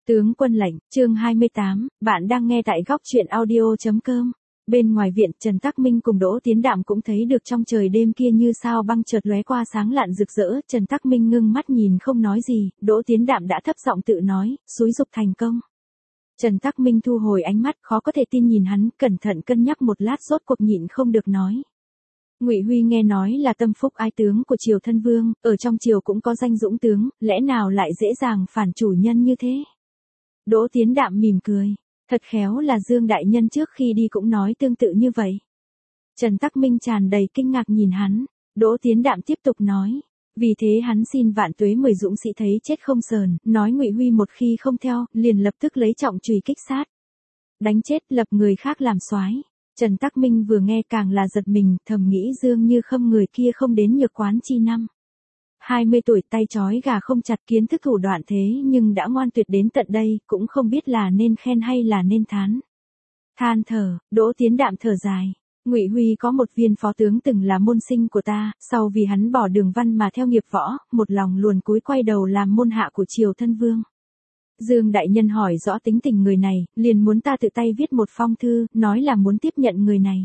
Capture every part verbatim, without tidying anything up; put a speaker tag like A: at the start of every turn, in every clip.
A: Tướng quân lệnh, chương hai mươi tám, bạn đang nghe tại góc truyện audio.com. Bên ngoài viện, Trần Tắc Minh cùng Đỗ Tiến Đạm cũng thấy được trong trời đêm kia như sao băng chợt lóe qua sáng lạn rực rỡ. Trần Tắc Minh ngưng mắt nhìn không nói gì, Đỗ Tiến Đạm đã thấp giọng tự nói, xúi dục thành công. Trần Tắc Minh thu hồi ánh mắt, khó có thể tin nhìn hắn, cẩn thận cân nhắc một lát rốt cuộc nhịn không được nói. Ngụy Huy nghe nói là tâm phúc ái tướng của triều thân vương, ở trong triều cũng có danh dũng tướng, lẽ nào lại dễ dàng phản chủ nhân như thế? Đỗ Tiến Đạm mỉm cười, thật khéo là Dương đại nhân trước khi đi cũng nói tương tự như vậy. Trần Tắc Minh tràn đầy kinh ngạc nhìn hắn, Đỗ Tiến Đạm tiếp tục nói, vì thế hắn xin vạn tuế mười dũng sĩ thấy chết không sờn, nói Ngụy Huy một khi không theo, liền lập tức lấy trọng chùy kích sát. Đánh chết lập người khác làm soái. Trần Tắc Minh vừa nghe càng là giật mình, thầm nghĩ Dương Như Khâm người kia không đến nhược quán chi năm. hai mươi tuổi tay trói gà không chặt, kiến thức thủ đoạn thế nhưng đã ngoan tuyệt đến tận đây, cũng không biết là nên khen hay là nên thán. Than thở, Đỗ Tiến Đạm thở dài. Ngụy Huy có một viên phó tướng từng là môn sinh của ta, sau vì hắn bỏ đường văn mà theo nghiệp võ, một lòng luồn cúi quay đầu làm môn hạ của triều thân vương. Dương đại nhân hỏi rõ tính tình người này, liền muốn ta tự tay viết một phong thư, nói là muốn tiếp nhận người này.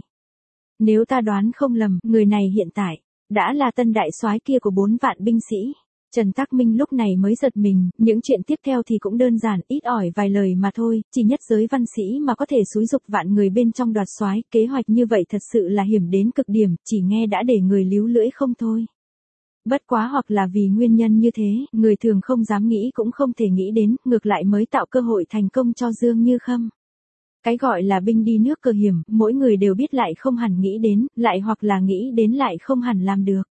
A: Nếu ta đoán không lầm, người này hiện tại đã là tân đại soái kia của bốn vạn binh sĩ. Trần Tắc Minh lúc này mới giật mình, những chuyện tiếp theo thì cũng đơn giản, ít ỏi vài lời mà thôi, chỉ nhất giới văn sĩ mà có thể xúi dục vạn người bên trong đoạt soái, kế hoạch như vậy thật sự là hiểm đến cực điểm, chỉ nghe đã để người líu lưỡi không thôi. Bất quá hoặc là vì nguyên nhân như thế, người thường không dám nghĩ cũng không thể nghĩ đến, ngược lại mới tạo cơ hội thành công cho Dương Như Khâm. Cái gọi là binh đi nước cờ hiểm, mỗi người đều biết lại không hẳn nghĩ đến, lại hoặc là nghĩ đến lại không hẳn làm được.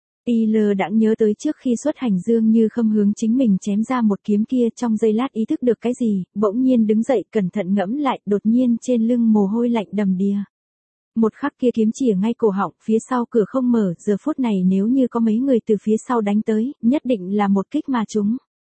A: Y lơ đãng nhớ tới trước khi xuất hành Dương Như Khâm hướng chính mình chém ra một kiếm kia, trong giây lát ý thức được cái gì, bỗng nhiên đứng dậy cẩn thận ngẫm lại, đột nhiên trên lưng mồ hôi lạnh đầm đìa. Một khắc kia kiếm chỉ ở ngay cổ họng, phía sau cửa không mở, giờ phút này nếu như có mấy người từ phía sau đánh tới, nhất định là một kích mà trúng.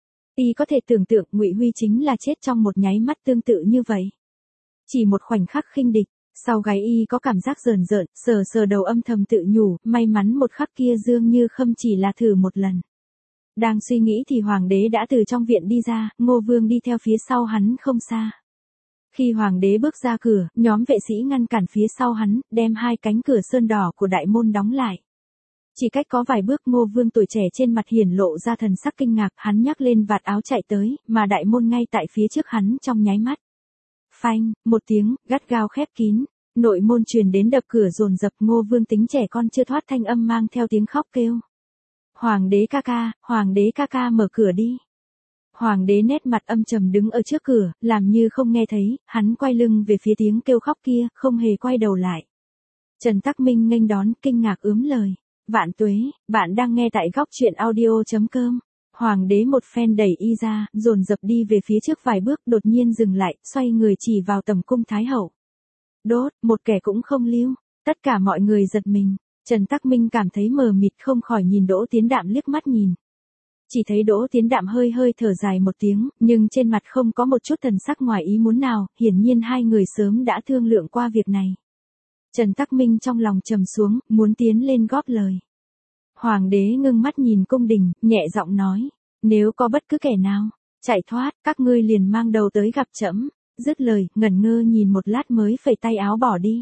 A: Y có thể tưởng tượng Ngụy Huy chính là chết trong một nháy mắt tương tự như vậy. Chỉ một khoảnh khắc khinh địch, sau gáy Y có cảm giác rờn rợn, sờ sờ đầu âm thầm tự nhủ, may mắn một khắc kia Dương Như Khâm chỉ là thử một lần. Đang suy nghĩ thì Hoàng đế đã từ trong viện đi ra, Ngô Vương đi theo phía sau hắn không xa. Khi Hoàng đế bước ra cửa, nhóm vệ sĩ ngăn cản phía sau hắn, đem hai cánh cửa sơn đỏ của đại môn đóng lại. Chỉ cách có vài bước, Ngô Vương tuổi trẻ trên mặt hiển lộ ra thần sắc kinh ngạc, hắn nhắc lên vạt áo chạy tới, mà đại môn ngay tại phía trước hắn trong nháy mắt. Phanh, một tiếng, gắt gao khép kín, nội môn truyền đến đập cửa dồn dập. Ngô Vương tính trẻ con chưa thoát thanh âm mang theo tiếng khóc kêu. Hoàng đế ca ca, Hoàng đế ca ca mở cửa đi. Hoàng đế nét mặt âm trầm đứng ở trước cửa, làm như không nghe thấy, hắn quay lưng về phía tiếng kêu khóc kia, không hề quay đầu lại. Trần Tắc Minh nghênh đón, kinh ngạc ướm lời. Vạn tuế, bạn đang nghe tại góc truyện audio.com. Hoàng đế một phen đẩy Y ra, dồn dập đi về phía trước vài bước, đột nhiên dừng lại, xoay người chỉ vào tầm cung Thái hậu. Đốt, một kẻ cũng không lưu. Tất cả mọi người giật mình. Trần Tắc Minh cảm thấy mờ mịt không khỏi nhìn Đỗ Tiến Đạm liếc mắt nhìn. Chỉ thấy Đỗ Tiến Đạm hơi hơi thở dài một tiếng, nhưng trên mặt không có một chút thần sắc ngoài ý muốn nào, hiển nhiên hai người sớm đã thương lượng qua việc này. Trần Tắc Minh trong lòng trầm xuống, muốn tiến lên góp lời. Hoàng đế ngưng mắt nhìn cung đình, nhẹ giọng nói, nếu có bất cứ kẻ nào chạy thoát, các ngươi liền mang đầu tới gặp trẫm. Dứt lời, ngẩn ngơ nhìn một lát mới phẩy tay áo bỏ đi.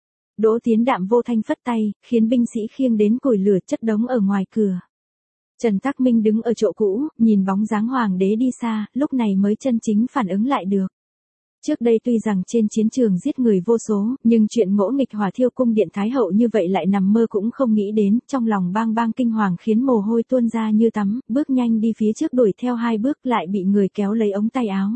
A: Đỗ Tiến Đạm vô thanh phất tay, khiến binh sĩ khiêng đến củi lửa chất đống ở ngoài cửa. Trần Tắc Minh đứng ở chỗ cũ, nhìn bóng dáng Hoàng đế đi xa, lúc này mới chân chính phản ứng lại được. Trước đây tuy rằng trên chiến trường giết người vô số, nhưng chuyện ngỗ nghịch hỏa thiêu cung điện Thái hậu như vậy lại nằm mơ cũng không nghĩ đến, trong lòng bang bang kinh hoàng khiến mồ hôi tuôn ra như tắm, bước nhanh đi phía trước đuổi theo hai bước lại bị người kéo lấy ống tay áo.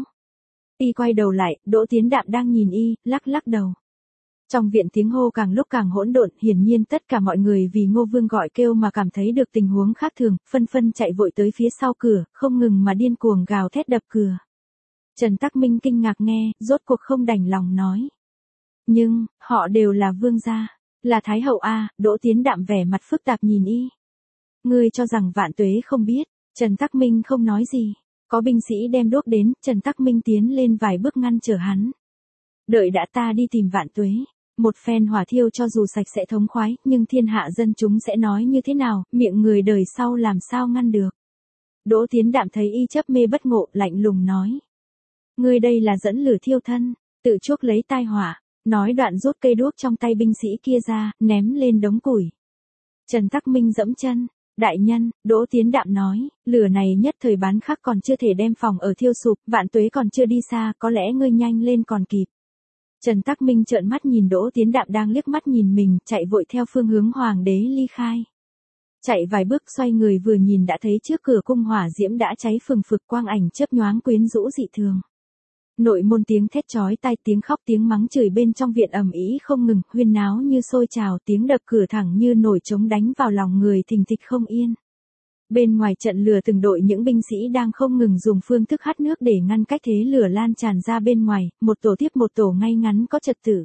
A: Y quay đầu lại, Đỗ Tiến Đạm đang nhìn Y, lắc lắc đầu. Trong viện tiếng hô càng lúc càng hỗn độn, hiển nhiên tất cả mọi người vì Ngô Vương gọi kêu mà cảm thấy được tình huống khác thường, phân phân chạy vội tới phía sau cửa, không ngừng mà điên cuồng gào thét đập cửa. Trần Tắc Minh kinh ngạc nghe, rốt cuộc không đành lòng nói. Nhưng, họ đều là vương gia, là Thái hậu a. Đỗ Tiến Đạm vẻ mặt phức tạp nhìn Y. Ngươi cho rằng vạn tuế không biết? Trần Tắc Minh không nói gì. Có binh sĩ đem đuốc đến, Trần Tắc Minh tiến lên vài bước ngăn trở hắn. Đợi đã, ta đi tìm vạn tuế. Một phen hỏa thiêu cho dù sạch sẽ thống khoái, nhưng thiên hạ dân chúng sẽ nói như thế nào, miệng người đời sau làm sao ngăn được. Đỗ Tiến Đạm thấy Y chấp mê bất ngộ, lạnh lùng nói. Ngươi đây là dẫn lửa thiêu thân, tự chuốc lấy tai họa. Nói đoạn rút cây đuốc trong tay binh sĩ kia ra, ném lên đống củi. Trần Tắc Minh giẫm chân. Đại nhân, Đỗ Tiến Đạm nói, lửa này nhất thời bán khắc còn chưa thể đem phòng ở thiêu sụp, vạn tuế còn chưa đi xa, có lẽ ngươi nhanh lên còn kịp. Trần Tắc Minh trợn mắt nhìn Đỗ Tiến Đạm đang liếc mắt nhìn mình, chạy vội theo phương hướng hoàng đế ly khai. Chạy vài bước xoay người vừa nhìn đã thấy trước cửa cung hỏa diễm đã cháy phừng phực, quang ảnh chớp nhoáng quyến rũ dị thường. Nội môn tiếng thét chói tai, tiếng khóc tiếng mắng chửi bên trong viện ầm ĩ không ngừng, huyên náo như sôi trào, tiếng đập cửa thẳng như nổi trống đánh vào lòng người thình thịch không yên. Bên ngoài trận lửa từng đội những binh sĩ đang không ngừng dùng phương thức hắt nước để ngăn cách thế lửa lan tràn ra bên ngoài, một tổ tiếp một tổ ngay ngắn có trật tự.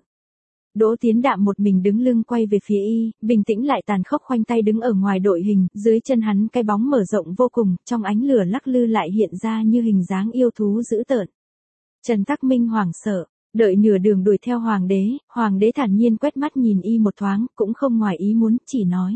A: Đỗ Tiến Đạm một mình đứng lưng quay về phía y, bình tĩnh lại tàn khốc khoanh tay đứng ở ngoài đội hình, dưới chân hắn cái bóng mở rộng vô cùng, trong ánh lửa lắc lư lại hiện ra như hình dáng yêu thú dữ tợn. Trần Tắc Minh hoảng sợ, đợi nửa đường đuổi theo hoàng đế, hoàng đế thản nhiên quét mắt nhìn y một thoáng, cũng không ngoài ý muốn, chỉ nói.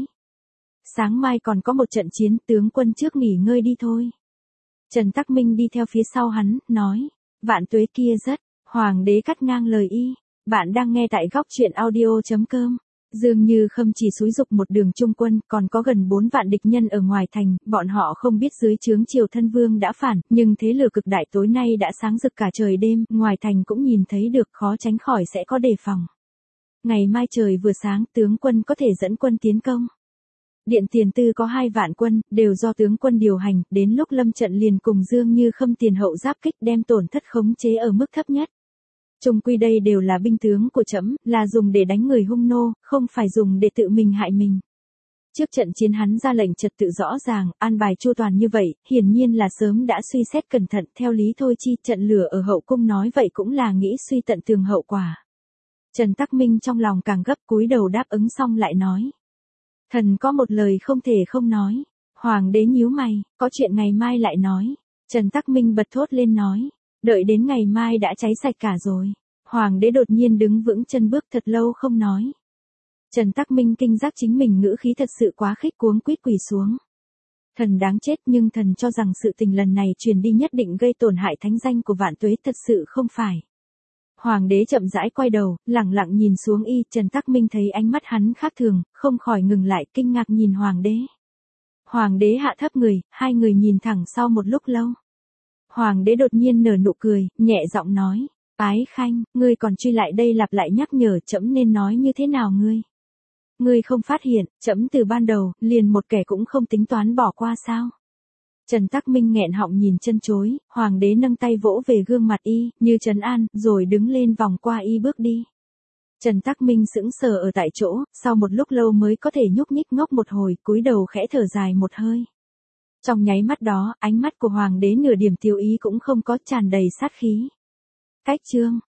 A: Sáng mai còn có một trận chiến, tướng quân trước nghỉ ngơi đi thôi. Trần Tắc Minh đi theo phía sau hắn, nói, vạn tuế kia rất, hoàng đế cắt ngang lời y, bạn đang nghe tại góc truyện audio chấm com. Dường như Khâm chỉ xúi dục một đường trung quân, còn có gần bốn vạn địch nhân ở ngoài thành, bọn họ không biết dưới trướng Triều Thân Vương đã phản, nhưng thế lửa cực đại tối nay đã sáng rực cả trời đêm, ngoài thành cũng nhìn thấy được, khó tránh khỏi sẽ có đề phòng. Ngày mai trời vừa sáng, tướng quân có thể dẫn quân tiến công. Điện Tiền Tư có hai vạn quân, đều do tướng quân điều hành, đến lúc lâm trận liền cùng Dương Như Khâm tiền hậu giáp kích đem tổn thất khống chế ở mức thấp nhất. Chung quy đây đều là binh tướng của trẫm, là dùng để đánh người hung nô, không phải dùng để tự mình hại mình. Trước trận chiến hắn ra lệnh trật tự rõ ràng, an bài chu toàn như vậy, hiển nhiên là sớm đã suy xét cẩn thận, theo lý thôi chi, trận lửa ở hậu cung nói vậy cũng là nghĩ suy tận tường hậu quả. Trần Tắc Minh trong lòng càng gấp, cúi đầu đáp ứng xong lại nói. Thần có một lời không thể không nói. Hoàng đế nhíu mày, có chuyện ngày mai lại nói. Trần Tắc Minh bật thốt lên nói. Đợi đến ngày mai đã cháy sạch cả rồi. Hoàng đế đột nhiên đứng vững chân bước thật lâu không nói. Trần Tắc Minh kinh giác chính mình ngữ khí thật sự quá khích, cuống quýt quỳ xuống. Thần đáng chết, nhưng thần cho rằng sự tình lần này truyền đi nhất định gây tổn hại thánh danh của vạn tuế, thật sự không phải. Hoàng đế chậm rãi quay đầu, lẳng lặng nhìn xuống y, Trần Tắc Minh thấy ánh mắt hắn khác thường, không khỏi ngừng lại, kinh ngạc nhìn hoàng đế. Hoàng đế hạ thấp người, hai người nhìn thẳng sau một lúc lâu. Hoàng đế đột nhiên nở nụ cười, nhẹ giọng nói, Ái Khanh, ngươi còn truy lại đây lặp lại nhắc nhở trẫm nên nói như thế nào ngươi? Ngươi không phát hiện, trẫm từ ban đầu, liền một kẻ cũng không tính toán bỏ qua sao? Trần Tắc Minh nghẹn họng nhìn chân chối, hoàng đế nâng tay vỗ về gương mặt y, như trấn an, rồi đứng lên vòng qua y bước đi. Trần Tắc Minh sững sờ ở tại chỗ, sau một lúc lâu mới có thể nhúc nhích ngốc một hồi, cúi đầu khẽ thở dài một hơi. Trong nháy mắt đó, ánh mắt của hoàng đế nửa điểm tiêu ý cũng không có, tràn đầy sát khí. Cách chương